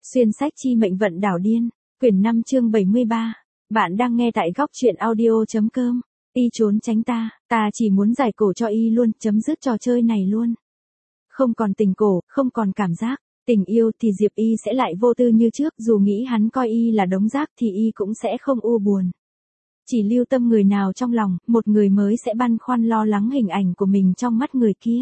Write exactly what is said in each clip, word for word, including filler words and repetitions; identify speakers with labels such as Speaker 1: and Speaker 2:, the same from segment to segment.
Speaker 1: Xuyên sách chi mệnh vận đảo điên, quyển năm chương bảy mươi ba. Bạn đang nghe tại góc truyện audio.com. Y trốn tránh ta, ta chỉ muốn giải cổ cho y luôn, chấm dứt trò chơi này luôn. Không còn tình cổ, không còn cảm giác, tình yêu thì Diệp Y sẽ lại vô tư như trước, dù nghĩ hắn coi y là đống rác thì y cũng sẽ không u buồn. Chỉ lưu tâm người nào trong lòng, một người mới sẽ băn khoăn lo lắng hình ảnh của mình trong mắt người kia.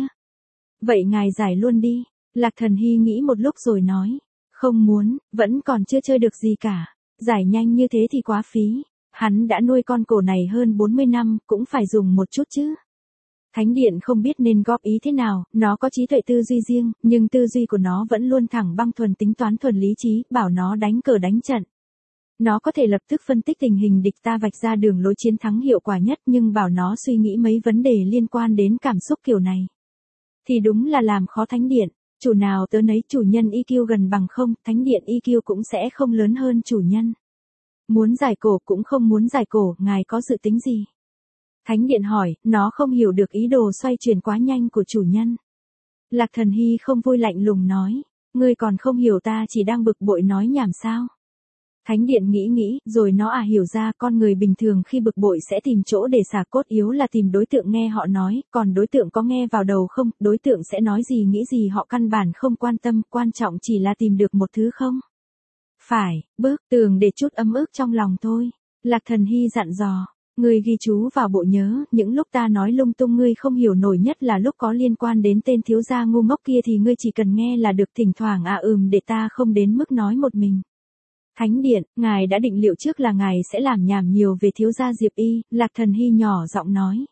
Speaker 1: Vậy ngài giải luôn đi, Lạc Thần Hy nghĩ một lúc rồi nói. Không muốn, vẫn còn chưa chơi được gì cả. Giải nhanh như thế thì quá phí. Hắn đã nuôi con cổ này hơn bốn mươi năm, cũng phải dùng một chút chứ. Thánh điện không biết nên góp ý thế nào, nó có trí tuệ tư duy riêng, nhưng tư duy của nó vẫn luôn thẳng băng thuần tính toán thuần lý trí, bảo nó đánh cờ đánh trận. Nó có thể lập tức phân tích tình hình địch ta vạch ra đường lối chiến thắng hiệu quả nhất, nhưng bảo nó suy nghĩ mấy vấn đề liên quan đến cảm xúc kiểu này thì đúng là làm khó thánh điện. Chủ nào tớ nấy, chủ nhân i kiu gần bằng không, thánh điện i kiu cũng sẽ không lớn hơn chủ nhân. Muốn giải cổ cũng không muốn giải cổ, ngài có dự tính gì? Thánh điện hỏi, nó không hiểu được ý đồ xoay chuyển quá nhanh của chủ nhân. Lạc Thần Hy không vui lạnh lùng nói, ngươi còn không hiểu ta chỉ đang bực bội nói nhảm sao? Thánh điện nghĩ nghĩ, rồi nó à hiểu ra con người bình thường khi bực bội sẽ tìm chỗ để xả cốt yếu là tìm đối tượng nghe họ nói, còn đối tượng có nghe vào đầu không, đối tượng sẽ nói gì nghĩ gì họ căn bản không quan tâm, quan trọng chỉ là tìm được một thứ không. Phải, bức tường để chút ấm ức trong lòng thôi. Lạc Thần Hy dặn dò, ngươi ghi chú vào bộ nhớ, những lúc ta nói lung tung ngươi không hiểu nổi, nhất là lúc có liên quan đến tên thiếu gia ngu ngốc kia thì ngươi chỉ cần nghe là được, thỉnh thoảng à ừm để ta không đến mức nói một mình. Thánh điện, ngài đã định liệu trước là ngài sẽ làm nhảm nhiều về thiếu gia Diệp Y, Lạc Thần Hy nhỏ giọng nói.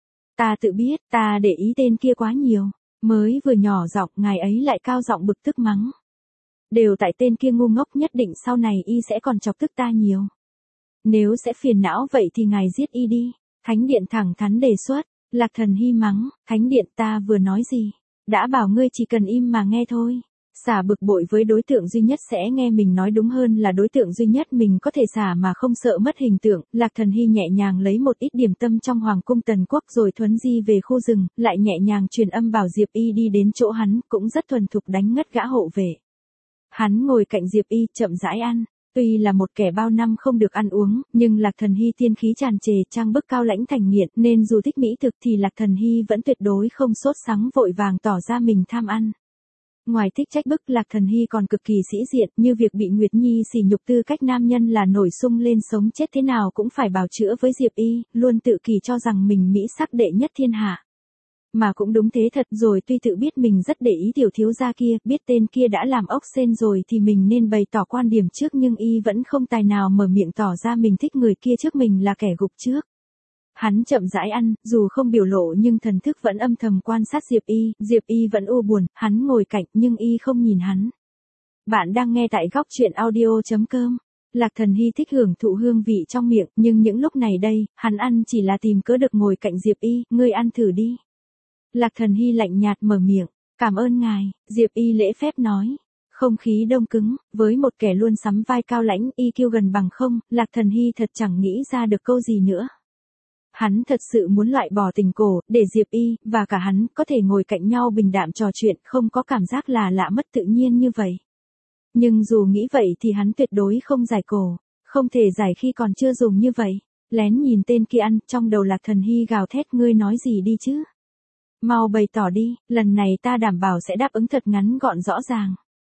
Speaker 1: Ta tự biết, ta để ý tên kia quá nhiều, mới vừa nhỏ giọng ngài ấy lại cao giọng bực tức mắng. Đều tại tên kia ngu ngốc, nhất định sau này y sẽ còn chọc tức ta nhiều. Nếu sẽ phiền não vậy thì ngài giết y đi, Thánh điện thẳng thắn đề xuất. Lạc Thần Hy mắng, Thánh điện ta vừa nói gì, đã bảo ngươi chỉ cần im mà nghe thôi. Xả bực bội với đối tượng duy nhất sẽ nghe mình nói đúng hơn là đối tượng duy nhất mình có thể xả mà không sợ mất hình tượng. Lạc Thần Hy nhẹ nhàng lấy một ít điểm tâm trong hoàng cung Tần Quốc rồi thuấn di về khu rừng, lại nhẹ nhàng truyền âm bảo Diệp Y đi đến chỗ hắn, cũng rất thuần thục đánh ngất gã hộ vệ. Hắn ngồi cạnh Diệp Y chậm rãi ăn, tuy là một kẻ bao năm không được ăn uống, nhưng Lạc Thần Hy tiên khí tràn trề, trang bức cao lãnh thành nghiện, nên dù thích mỹ thực thì Lạc Thần Hy vẫn tuyệt đối không sốt sắng vội vàng tỏ ra mình tham ăn. Ngoài thích trách bức, Lạc Thần Hy còn cực kỳ sĩ diện, như việc bị Nguyệt Nhi sỉ nhục tư cách nam nhân là nổi sung lên sống chết thế nào cũng phải bào chữa với Diệp Y, luôn tự kỳ cho rằng mình mỹ sắc đệ nhất thiên hạ. Mà cũng đúng thế thật rồi, tuy tự biết mình rất để ý tiểu thiếu gia kia, biết tên kia đã làm ốc sên rồi thì mình nên bày tỏ quan điểm trước, nhưng y vẫn không tài nào mở miệng tỏ ra mình thích người kia trước mình là kẻ gục trước. Hắn chậm rãi ăn, dù không biểu lộ nhưng thần thức vẫn âm thầm quan sát Diệp Y, Diệp Y vẫn u buồn, hắn ngồi cạnh nhưng y không nhìn hắn. Bạn đang nghe tại góc truyện audio.com. Lạc Thần Hy thích hưởng thụ hương vị trong miệng, nhưng những lúc này đây, hắn ăn chỉ là tìm cớ được ngồi cạnh Diệp Y, ngươi ăn thử đi. Lạc Thần Hy lạnh nhạt mở miệng, cảm ơn ngài, Diệp Y lễ phép nói. Không khí đông cứng, với một kẻ luôn sắm vai cao lãnh, i kiu gần bằng không, Lạc Thần Hy thật chẳng nghĩ ra được câu gì nữa. Hắn thật sự muốn loại bỏ tình cổ, để Diệp Y, và cả hắn, có thể ngồi cạnh nhau bình đạm trò chuyện, không có cảm giác là lạ mất tự nhiên như vậy. Nhưng dù nghĩ vậy thì hắn tuyệt đối không giải cổ, không thể giải khi còn chưa dùng như vậy. Lén nhìn tên kia ăn, trong đầu Lạc Thần Hy gào thét, ngươi nói gì đi chứ? Mau bày tỏ đi, lần này ta đảm bảo sẽ đáp ứng thật ngắn gọn rõ ràng.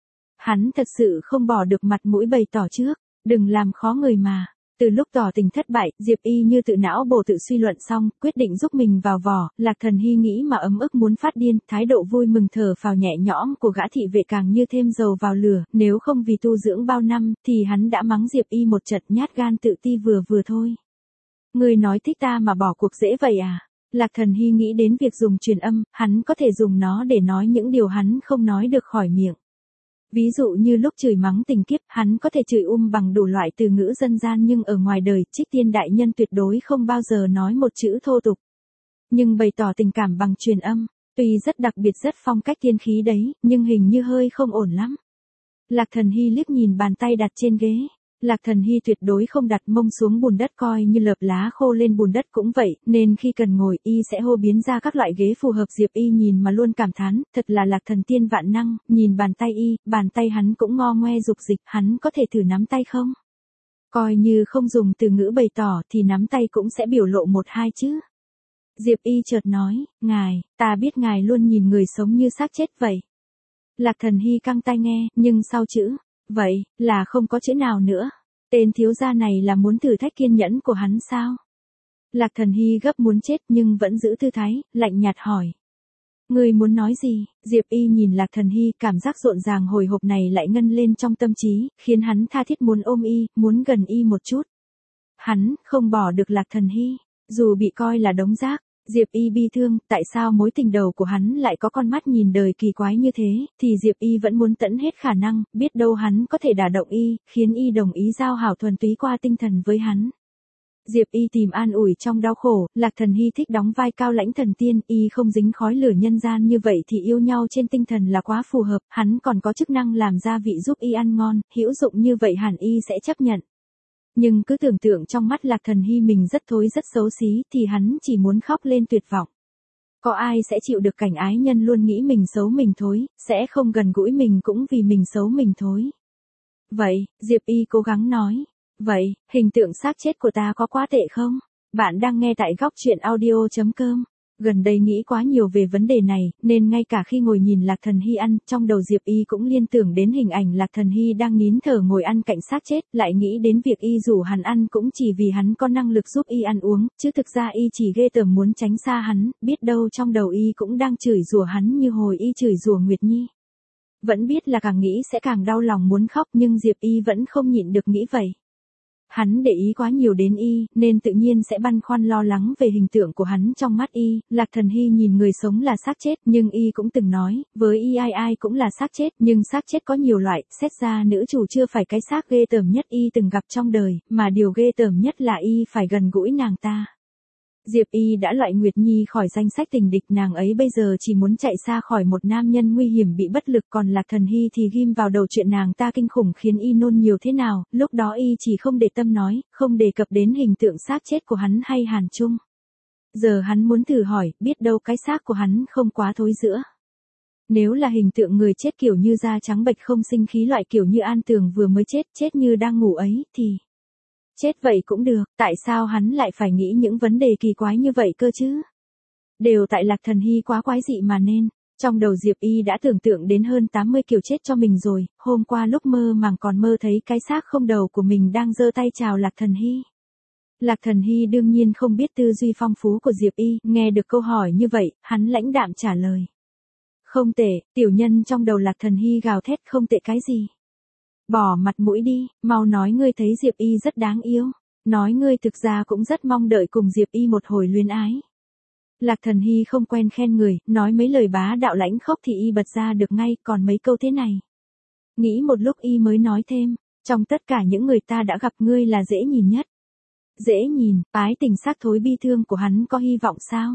Speaker 1: Hắn thật sự không bỏ được mặt mũi bày tỏ trước, đừng làm khó người mà. Từ lúc tỏ tình thất bại, Diệp Y như tự não bổ tự suy luận xong, quyết định giúp mình vào vỏ, Lạc Thần Hy nghĩ mà ấm ức muốn phát điên, thái độ vui mừng thở phào nhẹ nhõm của gã thị vệ càng như thêm dầu vào lửa, nếu không vì tu dưỡng bao năm, thì hắn đã mắng Diệp Y một trận, nhát gan tự ti vừa vừa thôi. Ngươi nói thích ta mà bỏ cuộc dễ vậy à? Lạc Thần Hy nghĩ đến việc dùng truyền âm, hắn có thể dùng nó để nói những điều hắn không nói được khỏi miệng. Ví dụ như lúc chửi mắng tình kiếp, hắn có thể chửi um bằng đủ loại từ ngữ dân gian, nhưng ở ngoài đời, Trích Tiên đại nhân tuyệt đối không bao giờ nói một chữ thô tục. Nhưng bày tỏ tình cảm bằng truyền âm, tuy rất đặc biệt rất phong cách tiên khí đấy, nhưng hình như hơi không ổn lắm. Lạc Thần Hy liếc nhìn bàn tay đặt trên ghế, Lạc Thần Hy tuyệt đối không đặt mông xuống bùn đất coi như lợp lá khô lên bùn đất cũng vậy, nên khi cần ngồi y sẽ hô biến ra các loại ghế phù hợp. Diệp Y nhìn mà luôn cảm thán, thật là Lạc Thần tiên vạn năng, nhìn bàn tay y, bàn tay hắn cũng ngo ngoe dục dịch, hắn có thể thử nắm tay không? Coi như không dùng từ ngữ bày tỏ thì nắm tay cũng sẽ biểu lộ một hai chứ. Diệp Y chợt nói, ngài, ta biết ngài luôn nhìn người sống như xác chết vậy. Lạc Thần Hy căng tai nghe, nhưng sau chữ, vậy, là không có chữ nào nữa. Tên thiếu gia này là muốn thử thách kiên nhẫn của hắn sao? Lạc Thần Hy gấp muốn chết nhưng vẫn giữ tư thái, lạnh nhạt hỏi. Người muốn nói gì? Diệp Y nhìn Lạc Thần Hy, cảm giác rộn ràng hồi hộp này lại ngân lên trong tâm trí, khiến hắn tha thiết muốn ôm y, muốn gần y một chút. Hắn không bỏ được Lạc Thần Hy, dù bị coi là đống rác. Diệp Y bi thương, tại sao mối tình đầu của hắn lại có con mắt nhìn đời kỳ quái như thế, thì Diệp Y vẫn muốn tận hết khả năng, biết đâu hắn có thể đả động y, khiến y đồng ý giao hảo thuần túy qua tinh thần với hắn. Diệp Y tìm an ủi trong đau khổ, Lạc Thần Hy thích đóng vai cao lãnh thần tiên, y không dính khói lửa nhân gian như vậy thì yêu nhau trên tinh thần là quá phù hợp, hắn còn có chức năng làm gia vị giúp y ăn ngon, hữu dụng như vậy hẳn y sẽ chấp nhận. Nhưng cứ tưởng tượng trong mắt Lạc Thần Hy mình rất thối rất xấu xí thì hắn chỉ muốn khóc lên tuyệt vọng. Có ai sẽ chịu được cảnh ái nhân luôn nghĩ mình xấu mình thối, sẽ không gần gũi mình cũng vì mình xấu mình thối. Vậy, Diệp Y cố gắng nói. Vậy, hình tượng xác chết của ta có quá tệ không? Bạn đang nghe tại góc truyện audio chấm com. Gần đây nghĩ quá nhiều về vấn đề này, nên ngay cả khi ngồi nhìn Lạc Thần Hy ăn, trong đầu Diệp Y cũng liên tưởng đến hình ảnh Lạc Thần Hy đang nín thở ngồi ăn cạnh xác chết, lại nghĩ đến việc y rủ hắn ăn cũng chỉ vì hắn có năng lực giúp y ăn uống, chứ thực ra y chỉ ghê tởm muốn tránh xa hắn, biết đâu trong đầu y cũng đang chửi rủa hắn như hồi y chửi rủa Nguyệt Nhi. Vẫn biết là càng nghĩ sẽ càng đau lòng muốn khóc nhưng Diệp Y vẫn không nhịn được nghĩ vậy. Hắn để ý quá nhiều đến y, nên tự nhiên sẽ băn khoăn lo lắng về hình tượng của hắn trong mắt y. Lạc Thần Hy nhìn người sống là xác chết, nhưng y cũng từng nói, với y ai ai cũng là xác chết, nhưng xác chết có nhiều loại, xét ra nữ chủ chưa phải cái xác ghê tởm nhất y từng gặp trong đời, mà điều ghê tởm nhất là y phải gần gũi nàng ta. Diệp Y đã loại Nguyệt Nhi khỏi danh sách tình địch, nàng ấy bây giờ chỉ muốn chạy xa khỏi một nam nhân nguy hiểm bị bất lực, còn Lạc Thần Hy thì ghim vào đầu chuyện nàng ta kinh khủng khiến y nôn nhiều thế nào, lúc đó y chỉ không để tâm nói, không đề cập đến hình tượng xác chết của hắn hay Hàn Trung. Giờ hắn muốn thử hỏi, biết đâu cái xác của hắn không quá thối rữa. Nếu là hình tượng người chết kiểu như da trắng bệch không sinh khí, loại kiểu như An Tường vừa mới chết, chết như đang ngủ ấy, thì... Chết vậy cũng được, tại sao hắn lại phải nghĩ những vấn đề kỳ quái như vậy cơ chứ? Đều tại Lạc Thần Hy quá quái dị mà nên, trong đầu Diệp Y đã tưởng tượng đến hơn tám mươi kiểu chết cho mình rồi, hôm qua lúc mơ màng còn mơ thấy cái xác không đầu của mình đang giơ tay chào Lạc Thần Hy. Lạc Thần Hy đương nhiên không biết tư duy phong phú của Diệp Y, nghe được câu hỏi như vậy, hắn lãnh đạm trả lời. Không tệ, tiểu nhân trong đầu Lạc Thần Hy gào thét, không tệ cái gì? Bỏ mặt mũi đi, mau nói ngươi thấy Diệp Y rất đáng yêu. Nói ngươi thực ra cũng rất mong đợi cùng Diệp Y một hồi luyến ái. Lạc Thần Hy không quen khen người, nói mấy lời bá đạo lãnh khốc thì y bật ra được ngay, còn mấy câu thế này. Nghĩ một lúc y mới nói thêm, trong tất cả những người ta đã gặp ngươi là dễ nhìn nhất. Dễ nhìn, ái tình xác thối bi thương của hắn có hy vọng sao?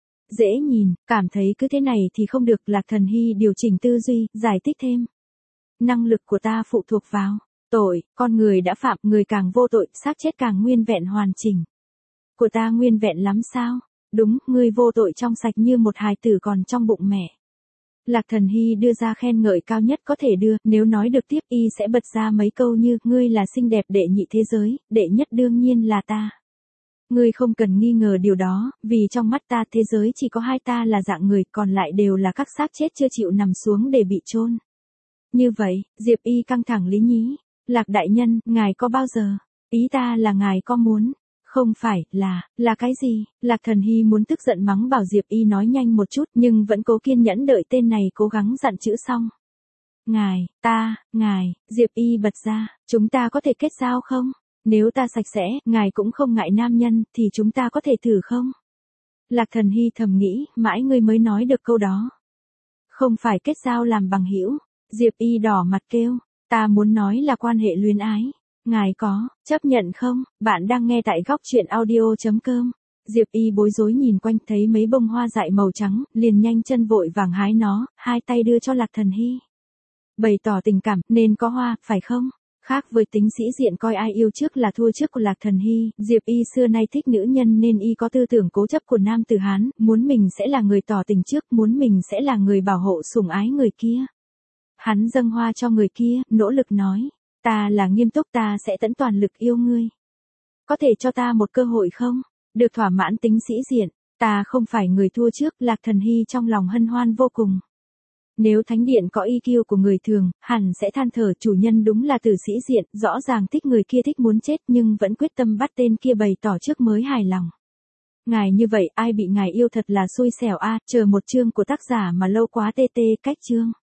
Speaker 1: Dễ nhìn, cảm thấy cứ thế này thì không được. Lạc Thần Hy điều chỉnh tư duy, giải thích thêm. Năng lực của ta phụ thuộc vào tội, con người đã phạm, người càng vô tội, xác chết càng nguyên vẹn hoàn chỉnh. Của ta nguyên vẹn lắm sao? Đúng, ngươi vô tội trong sạch như một hài tử còn trong bụng mẹ. Lạc Thần Hy đưa ra khen ngợi cao nhất có thể đưa, nếu nói được tiếp y sẽ bật ra mấy câu như, ngươi là xinh đẹp đệ nhị thế giới, đệ nhất đương nhiên là ta. Ngươi không cần nghi ngờ điều đó, vì trong mắt ta thế giới chỉ có hai ta là dạng người, còn lại đều là các xác chết chưa chịu nằm xuống để bị chôn. Như vậy, Diệp Y căng thẳng lý nhí. Lạc đại nhân, ngài có bao giờ? Ý ta là ngài có muốn? Không phải, là, là cái gì? Lạc Thần Hy muốn tức giận mắng bảo Diệp Y nói nhanh một chút nhưng vẫn cố kiên nhẫn đợi tên này cố gắng dặn chữ xong. Ngài, ta, ngài, Diệp Y bật ra, chúng ta có thể kết giao không? Nếu ta sạch sẽ, ngài cũng không ngại nam nhân, thì chúng ta có thể thử không? Lạc Thần Hy thầm nghĩ, mãi ngươi mới nói được câu đó. Không phải kết giao làm bằng hữu. Diệp Y đỏ mặt kêu, ta muốn nói là quan hệ luyến ái. Ngài có, chấp nhận không? Bạn đang nghe tại góc truyện audio chấm com. Diệp Y bối rối nhìn quanh thấy mấy bông hoa dại màu trắng, liền nhanh chân vội vàng hái nó, hai tay đưa cho Lạc Thần Hy. Bày tỏ tình cảm, nên có hoa, phải không? Khác với tính sĩ diện coi ai yêu trước là thua trước của Lạc Thần Hy, Diệp Y xưa nay thích nữ nhân nên y có tư tưởng cố chấp của nam tử Hán, muốn mình sẽ là người tỏ tình trước, muốn mình sẽ là người bảo hộ sủng ái người kia. Hắn dâng hoa cho người kia, nỗ lực nói, ta là nghiêm túc, ta sẽ tận toàn lực yêu ngươi. Có thể cho ta một cơ hội không? Được thỏa mãn tính sĩ diện, ta không phải người thua trước, Lạc Thần Hy trong lòng hân hoan vô cùng. Nếu thánh điện có i kiu của người thường, hẳn sẽ than thở chủ nhân đúng là tử sĩ diện, rõ ràng thích người kia thích muốn chết nhưng vẫn quyết tâm bắt tên kia bày tỏ trước mới hài lòng. Ngài như vậy ai bị ngài yêu thật là xui xẻo a, chờ một chương của tác giả mà lâu quá tê tê cách chương.